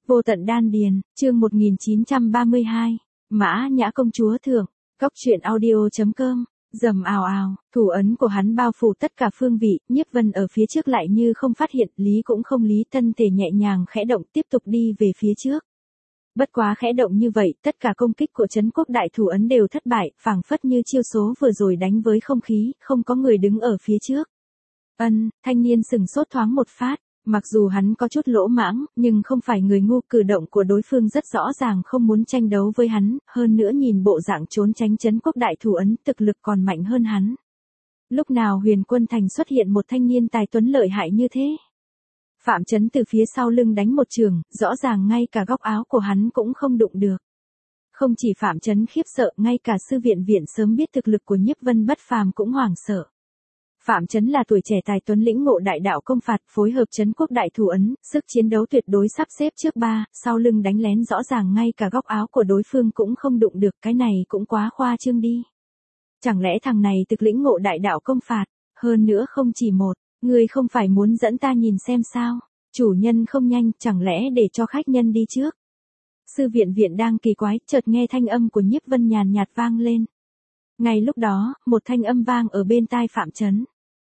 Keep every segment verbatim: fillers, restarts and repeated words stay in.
Vô tận đan điền, chương một nghìn chín trăm ba mươi hai, Mã Nhã công chúa thượng, Cóc truyện audio.com, rầm ào ào, thủ ấn của hắn bao phủ tất cả phương vị, Nhiếp Vân ở phía trước lại như không phát hiện, lý cũng không lý, thân thể nhẹ nhàng khẽ động tiếp tục đi về phía trước. Bất quá khẽ động như vậy, tất cả công kích của Trấn Quốc đại thủ ấn đều thất bại, phảng phất như chiêu số vừa rồi đánh với không khí, không có người đứng ở phía trước. Ân, thanh niên sừng sốt thoáng một phát. Mặc dù hắn có chút lỗ mãng, nhưng không phải người ngu, cử động của đối phương rất rõ ràng không muốn tranh đấu với hắn, hơn nữa nhìn bộ dạng trốn tránh Trấn Quốc đại thủ ấn, thực lực còn mạnh hơn hắn. Lúc nào Huyền Quân Thành xuất hiện một thanh niên tài tuấn lợi hại như thế? Phạm Chấn từ phía sau lưng đánh một trường, rõ ràng ngay cả góc áo của hắn cũng không đụng được. Không chỉ Phạm Chấn khiếp sợ, ngay cả sư viện viện sớm biết thực lực của Nhiếp Vân bất phàm cũng hoảng sợ. Phạm Chấn là tuổi trẻ tài tuấn lĩnh ngộ đại đạo công phạt, phối hợp Trấn Quốc đại thủ ấn, sức chiến đấu tuyệt đối sắp xếp trước ba, sau lưng đánh lén rõ ràng ngay cả góc áo của đối phương cũng không đụng được, cái này cũng quá khoa trương đi. Chẳng lẽ thằng này thực lĩnh ngộ đại đạo công phạt, hơn nữa không chỉ một, người không phải muốn dẫn ta nhìn xem sao, chủ nhân không nhanh, chẳng lẽ để cho khách nhân đi trước. Sư viện viện đang kỳ quái, chợt nghe thanh âm của Nhiếp Vân nhàn nhạt vang lên. Ngay lúc đó, một thanh âm vang ở bên tai Phạm Chấn.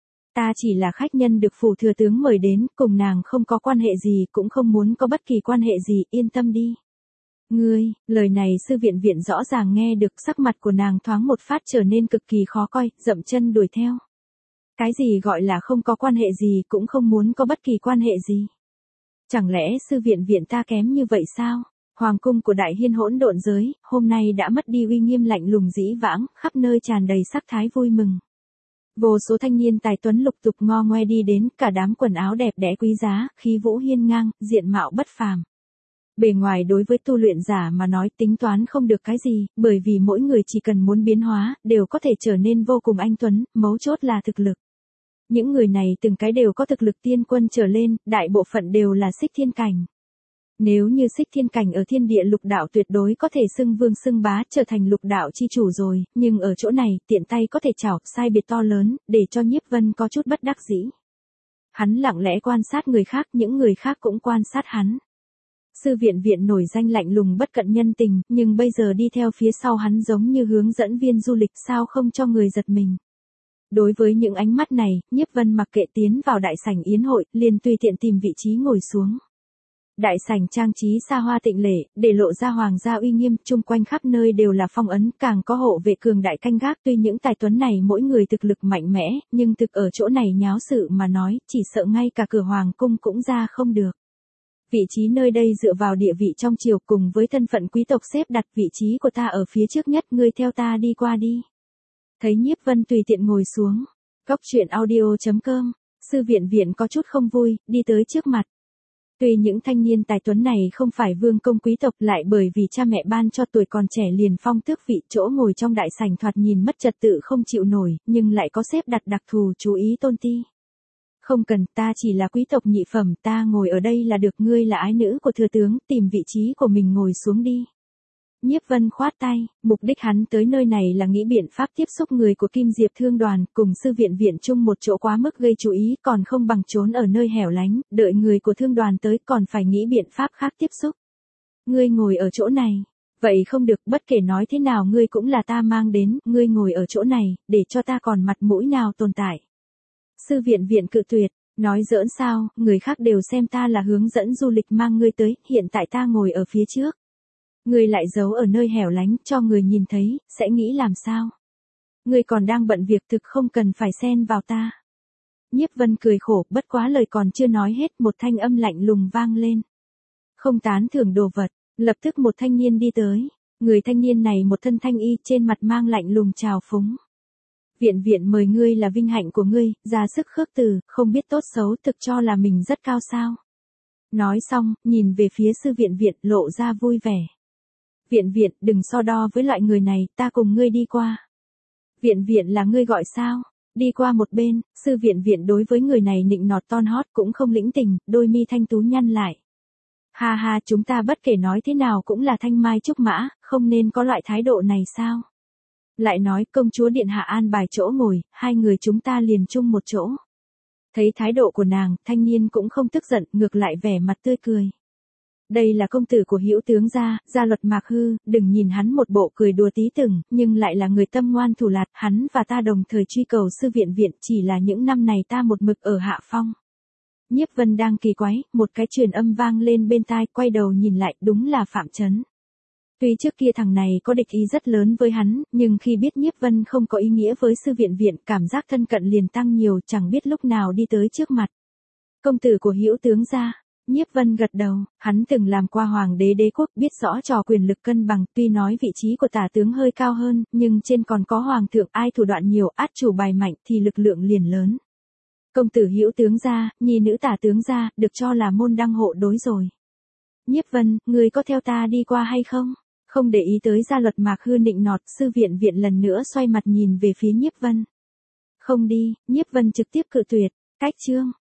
Ta chỉ là khách nhân được phủ thừa tướng mời đến, cùng nàng không có quan hệ gì, cũng không muốn có bất kỳ quan hệ gì, yên tâm đi. Ngươi, lời này sư viện viện rõ ràng nghe được, sắc mặt của nàng thoáng một phát trở nên cực kỳ khó coi, dậm chân đuổi theo. Cái gì gọi là không có quan hệ gì, cũng không muốn có bất kỳ quan hệ gì. Chẳng lẽ sư viện viện ta kém như vậy sao? Hoàng cung của Đại Hiên hỗn độn giới, hôm nay đã mất đi uy nghiêm lạnh lùng dĩ vãng, khắp nơi tràn đầy sắc thái vui mừng. Vô số thanh niên tài tuấn lục tục ngo ngoe đi đến, cả đám quần áo đẹp đẽ quý giá, khí vũ hiên ngang, diện mạo bất phàm. Bề ngoài đối với tu luyện giả mà nói tính toán không được cái gì, bởi vì mỗi người chỉ cần muốn biến hóa, đều có thể trở nên vô cùng anh tuấn, mấu chốt là thực lực. Những người này từng cái đều có thực lực tiên quân trở lên, đại bộ phận đều là xích thiên cảnh. Nếu như xích thiên cảnh ở thiên địa lục đạo tuyệt đối có thể xưng vương xưng bá trở thành lục đạo chi chủ rồi, nhưng ở chỗ này tiện tay có thể chảo sai biệt to lớn, để cho Nhiếp Vân có chút bất đắc dĩ. Hắn lặng lẽ quan sát người khác, những người khác cũng quan sát hắn. Sư viện viện nổi danh lạnh lùng bất cận nhân tình, nhưng bây giờ đi theo phía sau hắn giống như hướng dẫn viên du lịch, sao không cho người giật mình. Đối với những ánh mắt này, Nhiếp Vân mặc kệ tiến vào đại sảnh yến hội, liền tùy tiện tìm vị trí ngồi xuống. Đại sảnh trang trí xa hoa tịnh lệ, để lộ ra hoàng gia uy nghiêm, chung quanh khắp nơi đều là phong ấn, càng có hộ vệ cường đại canh gác. Tuy những tài tuấn này mỗi người thực lực mạnh mẽ, nhưng thực ở chỗ này nháo sự mà nói, chỉ sợ ngay cả cửa hoàng cung cũng ra không được. Vị trí nơi đây dựa vào địa vị trong triều cùng với thân phận quý tộc xếp đặt, vị trí của ta ở phía trước nhất, ngươi theo ta đi qua đi. Thấy Nhiếp Vân tùy tiện ngồi xuống, Cóc truyện audio.com, sư viện viện có chút không vui, đi tới trước mặt. Tuy những thanh niên tài tuấn này không phải vương công quý tộc, lại bởi vì cha mẹ ban cho tuổi còn trẻ liền phong tước vị, chỗ ngồi trong đại sảnh thoạt nhìn mất trật tự không chịu nổi, nhưng lại có xếp đặt đặc thù chú ý tôn ti. Không cần, ta chỉ là quý tộc nhị phẩm, ta ngồi ở đây là được, ngươi là ái nữ của thừa tướng, tìm vị trí của mình ngồi xuống đi. Nhiếp Vân khoát tay, mục đích hắn tới nơi này là nghĩ biện pháp tiếp xúc người của Kim Diệp Thương đoàn, cùng sư viện viện chung một chỗ quá mức gây chú ý, còn không bằng trốn ở nơi hẻo lánh, đợi người của thương đoàn tới còn phải nghĩ biện pháp khác tiếp xúc. Ngươi ngồi ở chỗ này, vậy không được, bất kể nói thế nào ngươi cũng là ta mang đến, ngươi ngồi ở chỗ này, để cho ta còn mặt mũi nào tồn tại. Sư viện viện cự tuyệt, nói giỡn sao, người khác đều xem ta là hướng dẫn du lịch mang ngươi tới, hiện tại ta ngồi ở phía trước. Ngươi lại giấu ở nơi hẻo lánh, cho người nhìn thấy, sẽ nghĩ làm sao? Ngươi còn đang bận việc, thực không cần phải xen vào ta. Nhiếp Vân cười khổ, bất quá lời còn chưa nói hết, một thanh âm lạnh lùng vang lên. Không tán thưởng đồ vật, lập tức một thanh niên đi tới. Người thanh niên này một thân thanh y, trên mặt mang lạnh lùng trào phúng. Viện viện mời ngươi là vinh hạnh của ngươi, ra sức khước từ, không biết tốt xấu, thực cho là mình rất cao sao. Nói xong, nhìn về phía sư viện viện, lộ ra vui vẻ. Viện viện, đừng so đo với loại người này, ta cùng ngươi đi qua. Viện viện là ngươi gọi sao? Đi qua một bên, sư viện viện đối với người này nịnh nọt ton hót cũng không lĩnh tình, đôi mi thanh tú nhăn lại. Ha ha, chúng ta bất kể nói thế nào cũng là thanh mai trúc mã, không nên có loại thái độ này sao? Lại nói công chúa điện hạ an bài chỗ ngồi, hai người chúng ta liền chung một chỗ. Thấy thái độ của nàng, thanh niên cũng không tức giận, ngược lại vẻ mặt tươi cười. Đây là công tử của Hữu tướng gia, Gia Luật Mạc Hư, đừng nhìn hắn một bộ cười đùa tí từng, nhưng lại là người tâm ngoan thủ lạt, hắn và ta đồng thời truy cầu sư viện viện, chỉ là những năm này ta một mực ở hạ phong. Nhiếp Vân đang kỳ quái, một cái truyền âm vang lên bên tai, quay đầu nhìn lại, đúng là Phạm Chấn. Tuy trước kia thằng này có địch ý rất lớn với hắn, nhưng khi biết Nhiếp Vân không có ý nghĩa với sư viện viện, cảm giác thân cận liền tăng nhiều, chẳng biết lúc nào đi tới trước mặt. Công tử của Hữu tướng gia. Nhiếp Vân gật đầu, hắn từng làm qua hoàng đế đế quốc, biết rõ trò quyền lực cân bằng, tuy nói vị trí của tả tướng hơi cao hơn, nhưng trên còn có hoàng thượng, ai thủ đoạn nhiều, át chủ bài mạnh thì lực lượng liền lớn. Công tử Hữu tướng gia, nhi nữ tả tướng gia, được cho là môn đăng hộ đối rồi. Nhiếp Vân, người có theo ta đi qua hay không? Không để ý tới Gia Luật Mạc Hư nịnh nọt, sư viện viện lần nữa xoay mặt nhìn về phía Nhiếp Vân. Không đi, Nhiếp Vân trực tiếp cự tuyệt, cách chương.